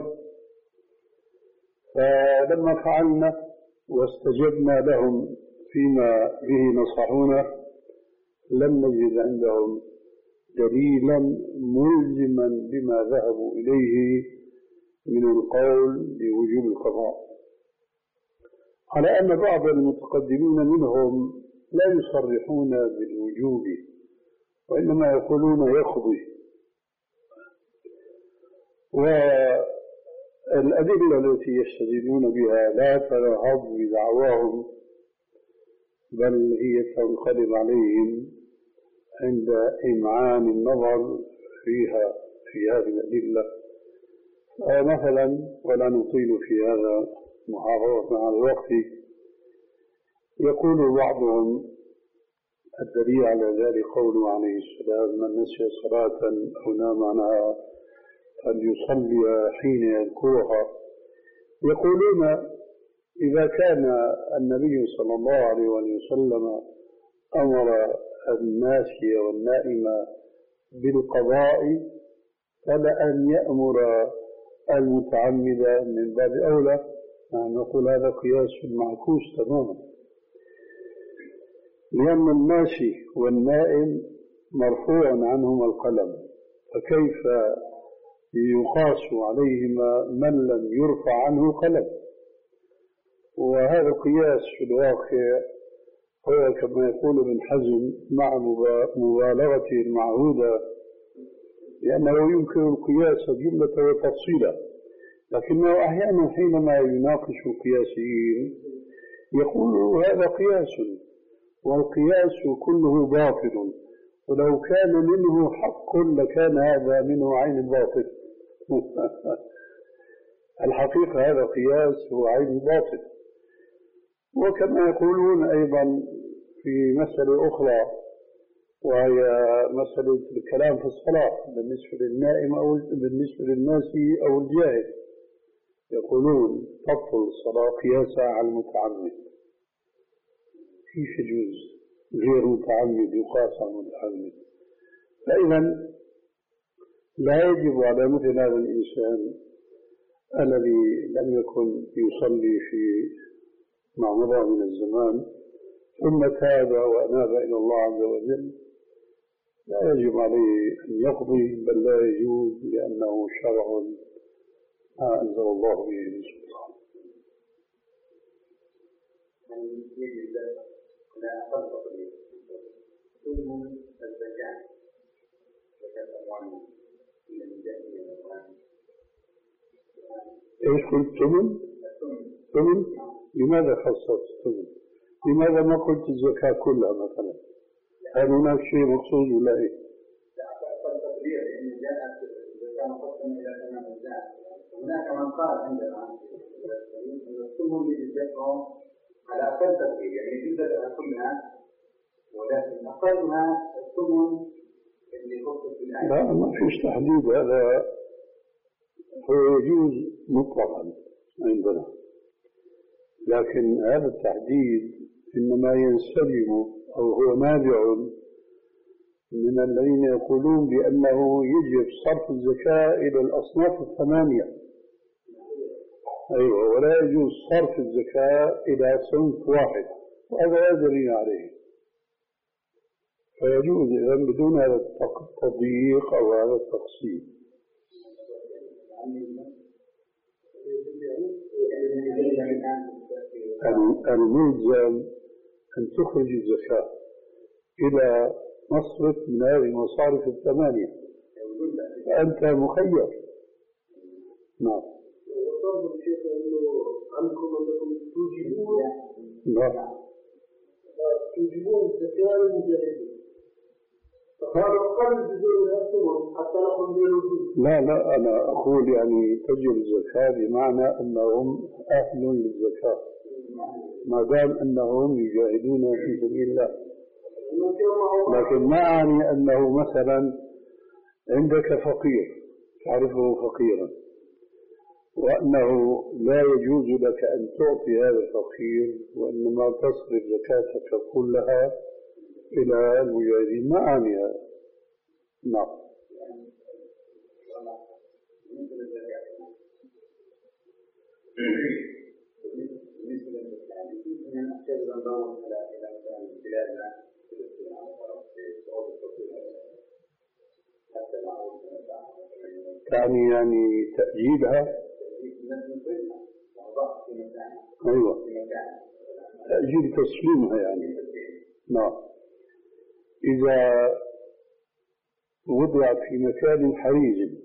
فلما فعلنا واستجبنا لهم فيما به نصحونا لم نجد عندهم دليلا ملزما بما ذهبوا إليه من القول بوجوب القضاء، على أن بعض المتقدمين منهم لا يصرحون بالوجوب وإنما يقولون يقضي. والأدلة التي يستدلون بها لا تنهض بدعواهم، بل هي تنقلب عليهم عند إمعان النظر فيها في هذه الأدلة. مثلا، ولا نطيل في هذا محافظة على الوقت، يقول بعضهم الدليل على ذلك قوله عليه السلام: من نسي صلاة أو نام عنها فليصلي حين يذكرها. يقولون إذا كان النبي صلى الله عليه وسلم أمر الناسي والنائم بالقضاء فلأن يأمر المتعمد من باب أولى. يعني نقول هذا قياس معكوس تماما، لأن الناسي والنائم مرفوع عنهما القلم، فكيف يقاس عليهما من لم يرفع عنه قلم؟ وهذا القياس في الواقع هو كما يقول ابن حزم مع مبالغته المعهودة، لأنه يمكن القياس جملة وتفصيلا، لكنه أحيانا حينما يناقش القياسيين يقول هذا قياس، والقياس كله باطل، ولو كان منه حق لكان هذا منه عين الباطل. الحقيقة هذا قياس هو عين الباطل. وكما يقولون أيضا في مسألة أخرى، وهي مسألة الكلام في الصلاة بالنسبة للنائم أو بالنسبة للناس أو الجاهل، يقولون تبطل الصلاة قياسا على المتعمد. كيف يجوز غير متعمد يقاس على المتعمد؟ فإذا لا يجب على مثل هذا الإنسان الذي لم يكن يصلي في مع مضى من الزمان ثم تاب وأناب إلى الله عز وجل لا يجب عليه أن يقضي، بل لا يجوز لأنه شرع ما أنزل الله به من سلطان. ايش قلت ثمن؟ ثمن؟ لماذا خصصت ثمن؟ لماذا ما قلت الزكاة كلها مثلا؟ هل هناك شيء مخصوص ولا ايه؟ هناك من قال عندنا الثمن يجزئهم على أقل تقدير، يعني يجزئها كلها ولكن أقلها الثمن اللي خصص بالآية. لا ما فيش تحديد، هذا هو يجوز مطلقا عندنا، لكن هذا التحديد إنما ينسجم أو هو نابع من الذين يقولون بأنه يجب صرف الزكاة إلى الأصناف الثمانية. أيوة، ولا يجوز صرف الزكاة إلى صنف واحد، وهذا لا دليل عليه. فيجوز إذا بدون هذا التضييق أو هذا التقسيم. الملزم أن تخرج الزكاة إلى مصرف من هذه المصارف الثمانية، فأنت مخير. نعم. وطلب الشيخ أنه عنكم أنكم توجبون نعم توجبون الزكاة للمجاهدين، فهذا قل بدون الثمن حتى نقول بالوجوب. لا لا أنا أقول يعني تجب الزكاة بمعنى أنهم أهل للزكاة ما دام أنهم يجاهدون في سبيل الله، لكن ما أعني أنه مثلا عندك فقير تعرفه فقيرا وأنه لا يجوز لك أن تعطي هذا الفقير وإنما تصرف زكاتك كلها إلى المجاهدين، ما أعني هذا. نعم. يعني يعني تأجيلها. أيوة، تأجيل تسليمها يعني. نعم. إذا وضعت في مكان حريز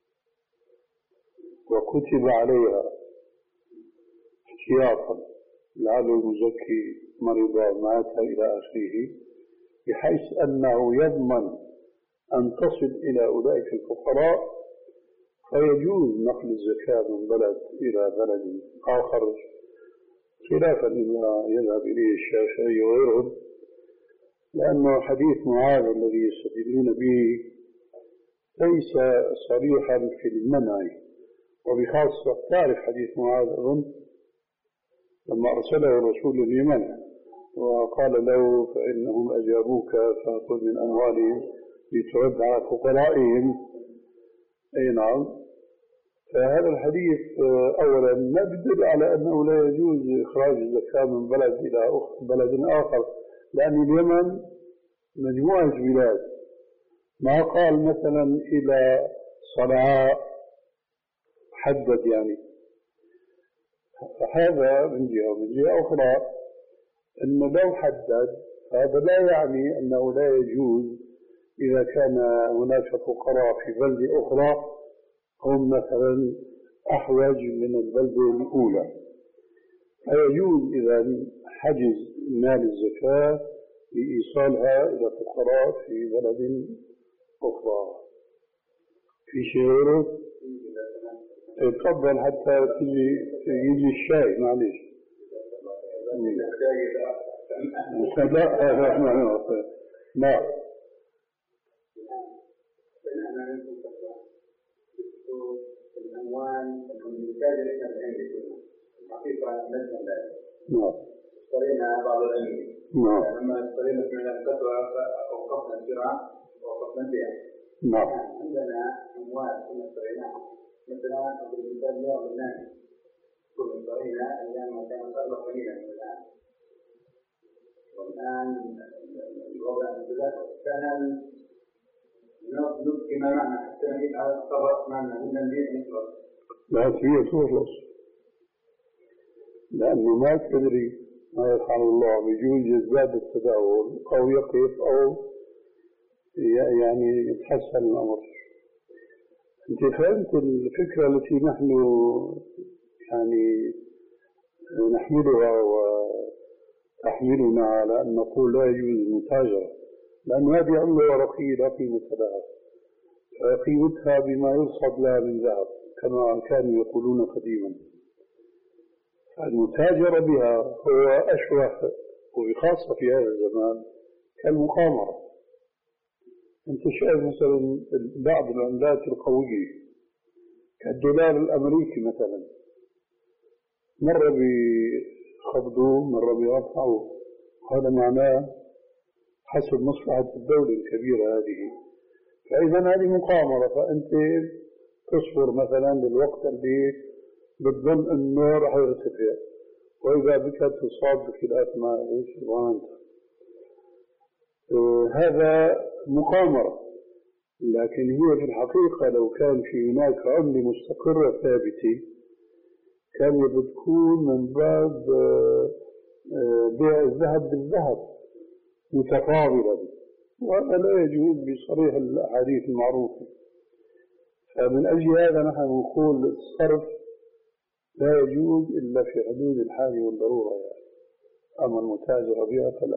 وكتب عليها احتياطا لعل المزكي مرض مات إلى آخره، بحيث أنه يضمن أن تصل إلى أولئك الفقراء، فيجوز نقل الزكاة من بلد إلى بلد آخر، خلافا لما يذهب إليه الشافعي وغيرهم، لأنه حديث معاذ الذي يستدلون به ليس صريحا في المنع، وبخاصة تعرف حديث معاذ أظن لما أرسله الرسول اليمن وقال له فإنهم أجابوك فأخذ من أموالهم لترد على فقرائهم. أي نعم. فهذا الحديث أولا ما يدل على أنه لا يجوز إخراج الزكاة من بلد إلى بلد آخر، لأن اليمن مجموعة بلاد، ما قال مثلا إلى صنعاء حدد يعني. فهذا من جهة، ومن جهة أخرى أنه لو حدد هذا لا يعني أنه لا يجوز إذا كان هناك فقراء في بلد أخرى هم مثلا أحوج من البلدة الأولى، فيجوز إذا حجز مال الزكاة لإيصالها إلى فقراء في بلد أخرى. في شيء تفضل حتى تجي يجي الشاي معلش. لا ما الأموال الممتازة لنا بالعين حقيقة نجمة ذلك. نعم. اشترينا بعض الأمين. نعم. لما اشترينا من الكثرة أوقفنا الشراء وأوقفنا البيع. نعم. عندنا أموال كنا اشتريناها مثلا أقول المثال مئة بالناس كنا اشترينا أيام ما كانت أغلى قليلا من الآن. والآن الوضع انتباه كان نبكي ما معنى حتى نجد على الصبر معنى أن نبيع نصرف لا تبيع تخلص، لأنه ما تدري ما يفعل الله، بيجوز يزداد التداول أو يقف أو يعني يتحسن الأمر. أنت فهمت الفكرة التي نحن يعني نحملها وتحملنا على أن نقول لا يجوز المتاجرة، لأن هذه عملة ورقية لا قيمة لها، قيمتها بما يرصد لها من ذهب كما كانوا يقولون قديما. المتاجرة بها هو أشبه وبخاصة في هذا الزمان كالمقامرة. أنت شايف مثلا بعض العملات القوية كالدولار الأمريكي مثلا، مرة بيخفضوه مرة بيرفعوه، هذا معناه حسب مصلحة الدولة الكبيرة هذه. فإذا هذه مقامرة، فأنت تصبر مثلا للوقت اللي بتظن أنه رح يرتفع، وإذا بك تصاب بخلاف ما إيش وأنت آه هذا مقامرة. لكن هي في الحقيقة لو كان في هناك عملة مستقرة ثابتة كان بتكون من باب آه آه بيع الذهب بالذهب متقابلا، وهذا لا يجوز بصريح الأحاديث المعروفة. فمن أجل هذا نحن نقول الصرف لا يجوز إلا في حدود الحاجة والضرورة يعني. أما المتاجرة بها فلا.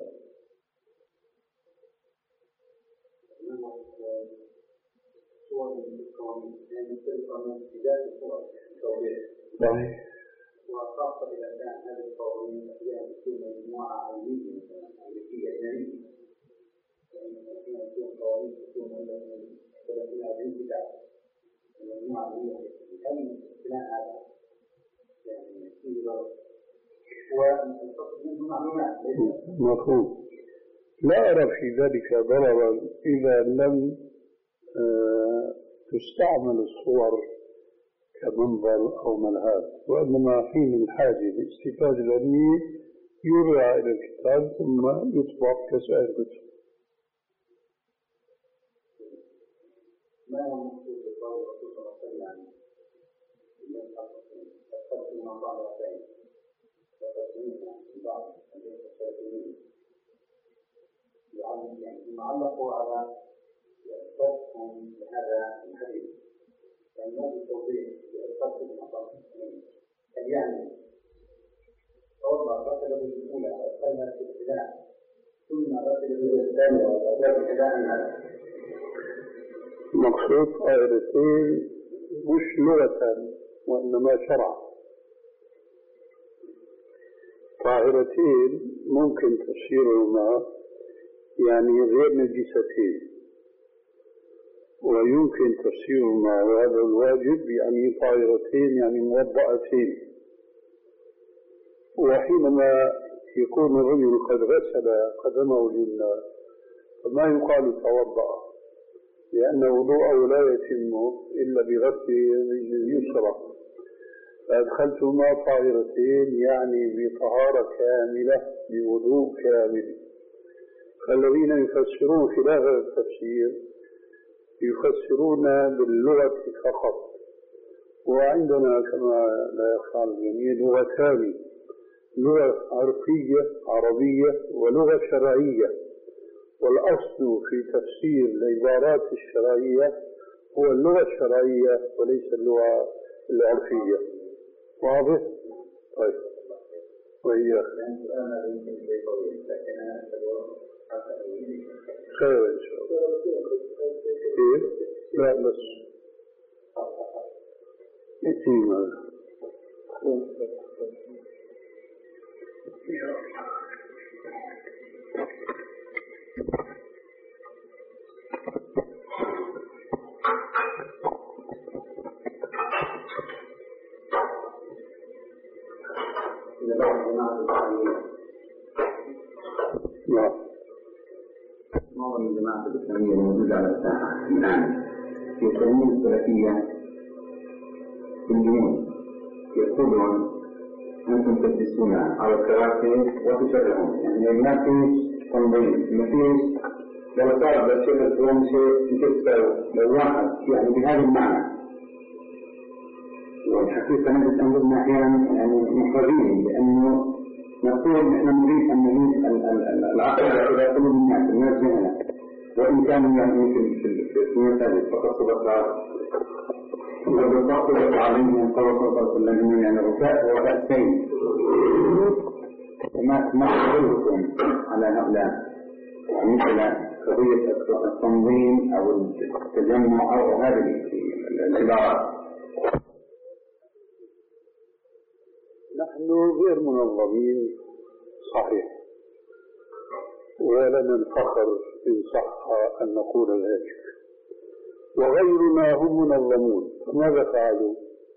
صحيح. وخاصة إذا كان هذه القوانين أحيانا تكون مجموعة علمية مثلا أمريكية أجنبية، يعني أحيانا تكون قوانين تكون ثلاثين أربعين كتاب مجموعة علمية، هل بناء هذا يعني فيه ضرر؟ والقصد منه معلومات. مفهوم. لا أرى في ذلك ضررا إذا لم آه تستعمل الصور كمنظر أو ملهاة، وإنما حين الحاجة لاستفادة العلمية يرجع إلى الكتاب ثم يطبق كسائر الكتب. ما هو المقصود بقول الرسول صلى الله عليه وسلم أكثر من بعض الأحيان وتسمية من بعض الشياطين يعني معلقوا على فرقهم لهذا الحديث، يعني هذا التوضيح بإرصاد المقام هل يعني توضع رتبة الأولى وأدخلها في الابتداء ثم رتبة الثانية وأدخلها في الابتداء؟ مقصود آيتين مش لغة وإنما شرعا. طاهرتين ممكن تفسيرهما يعني غير نجستين، ويمكن تفسيرهما وهذا الواجب يعني طاهرتين يعني موضعتين. وحينما يكون الرجل قد غسل قدمه اليمنى فما يقال توضأ، لأن وضوءه لا يتم إلا بغسل رجل اليسرى، فأدخلتهما طاهرتين يعني بطهارة كاملة بوضوء كامل. فالذين يفسرون خلاف التفسير يفسرون باللغة فقط، وعندنا كما لا يخفى على الجميع لغتان، لغة عرقية عربية ولغة شرعية، والأصل في تفسير العبارات الشرعية هو اللغة الشرعية وليس اللغة العرفية. واضح؟ طيب. وهي خير إن شاء الله. إيه؟ لا بس إيه ماذا؟ نعم. معظم الجماعات الإسلامية الموجودة على الساحة الآن يسمون السلفية بالجنون، يقولون أنتم تجلسون على الكراسي وتشرعون، يعني ما في تنظيم، ما في لو صار بالشيء الفلاني شيء تكسر لو واحد يعني بهذا المعنى. والحقيقة نجد أنفسنا أحيانا يعني محرجين، لأنه نقول نحن نريد أن نريد العقل إلى قلوب الناس، الناس هنا وإن كانوا يعني مثل في المساجد فقط صدقات وبالضبط عليهم من قول صلى الله عليه وسلم يعني الركاء هو رأسين، وما ما تدلكم على هؤلاء مثل قضية التنظيم أو التجمع أو هذه العبارات. نحن غير منظمين صحيح، ولنا الفخر إن صح أن نقول ذلك، وغيرنا هم منظمون. فماذا فعلوا؟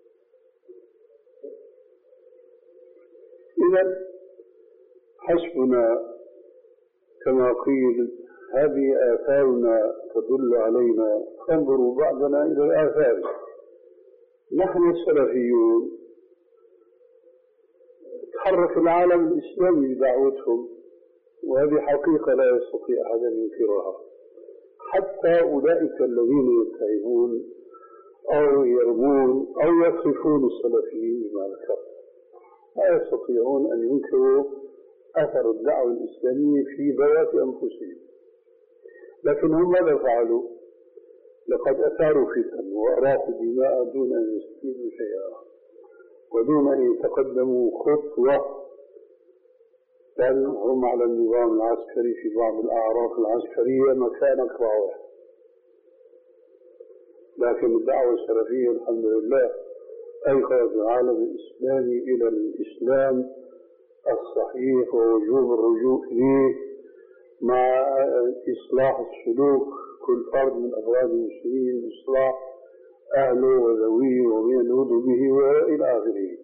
إذن حسبنا كما قيل هذه آثارنا تدل علينا، فانظروا بعضنا إلى الآثار. نحن السلفيون تحرك العالم الإسلامي بدعوتهم، وهذه حقيقة لا يستطيع أحد أن ينكرها. حتى أولئك الذين يتهمون أو يرمون أو يصفون السلفيين بما ذكرت لا يستطيعون أن ينكروا أثر الدعوة الإسلامية في ذوات أنفسهم. لكن هم ماذا فعلوا؟ لقد أثاروا فتن وأراقوا دماء دون أن يستفيدوا شيئا ودون أن يتقدموا خطوة، بل هم على النظام العسكري في بعض الأعراف العسكرية مكانك راوح. لكن الدعوة السلفية الحمد لله أيقظت العالم الإسلامي إلى الإسلام الصحيح ووجوب الرجوع إليه مع إصلاح السلوك كل فرد من أفراد المسلمين، إصلاح أهله وذويه ومن يلوذ به وإلى آخره.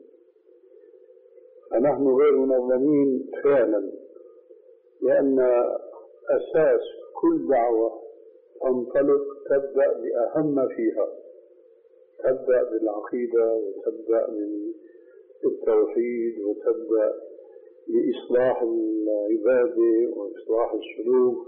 فنحن غير منظمين فعلا، لأن أساس كل دعوة تنطلق تبدأ بأهم فيها، تبدأ بالعقيدة وتبدأ بالتوحيد وتبدأ بإصلاح العبادة وإصلاح السلوك.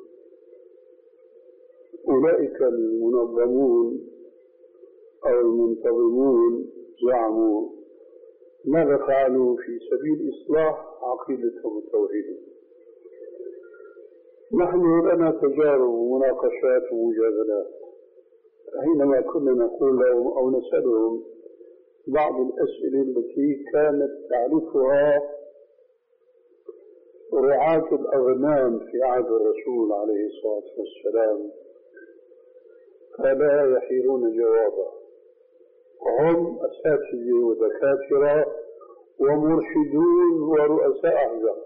أولئك المنظمون أو المنتظمون زعموا ماذا فعلوا في سبيل إصلاح عقيدتهم وتوحيدهم. نحن لنا تجارب ومناقشات ومجادلات، حينما كنا نقول لهم أو نسألهم بعض الأسئلة التي كانت تعرفها رعاة الأغنام في عهد الرسول عليه الصلاة والسلام فلا يحيرون جوابا، وهم أساتذة ودكاترة ومرشدون ورؤساء أحزاب.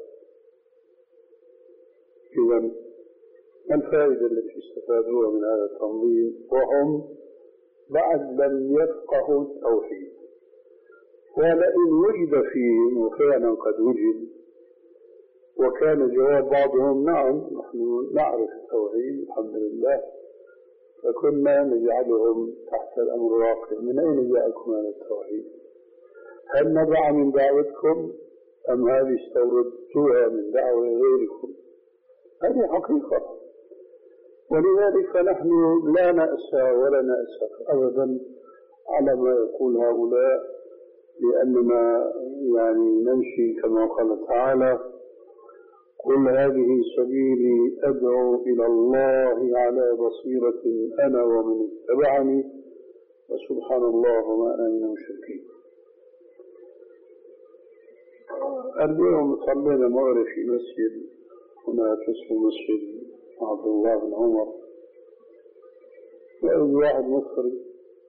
إذن ما الفائدة التي استفادوها من هذا التنظيم وهم بعد لم يفقهوا التوحيد؟ ولئن وجد فيهم، وفعلا قد وجد، وكان جواب بعضهم نعم نحن نعرف التوحيد الحمد لله، فكنا نجعلهم تحت الأمر الواقع: من أين جاءكم هذا التوحيد؟ هل نبع من دعوتكم أم هذه استوردتوها من دعوة غيركم؟ هذه حقيقة. ولذلك نحن لا نأسى ولا نأسف أبدا على ما يقول هؤلاء، لأننا يعني نمشي كما قال تعالى: قل هذه سبيلي أدعو إلى الله على بصيرة أنا ومن اتبعني وسبحان الله وما أنا من المشركين. اليوم صلينا مغرب في مسجد هنا اسمه مسجد عبد الله بن عمر، وأي واحد مصري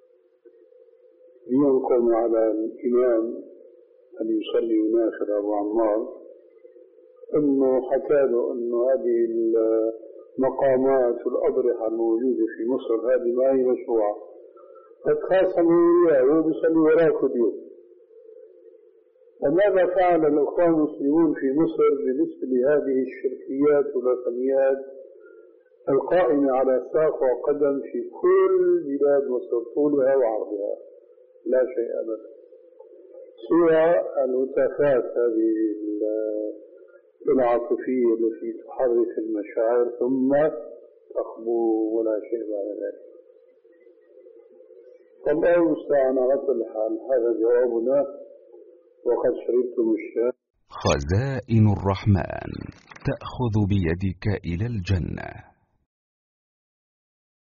ينقم على الإمام أن يصلي يناشر أبو عمار أنه حكى له أنه هذه المقامات والأضرحة الموجودة في مصر هذه ما هي مشروعة، فتخاصموا وياه ويصلي وراك اليوم. وماذا فعل الأخوان المسلمون في مصر بالنسبة لهذه الشركيات والوثنيات القائمة على ساق وقدم في كل بلاد مصر طولها وعرضها؟ لا شيء أبدا. سوى الهتافات هذه العاطفية التي تحرك المشاعر ثم تخبو ولا شيء بعد ذلك. فالله المستعان على كل حال، هذا جوابنا وقد شربتم الشاي. خزائن الرحمن تأخذ بيدك إلى الجنة.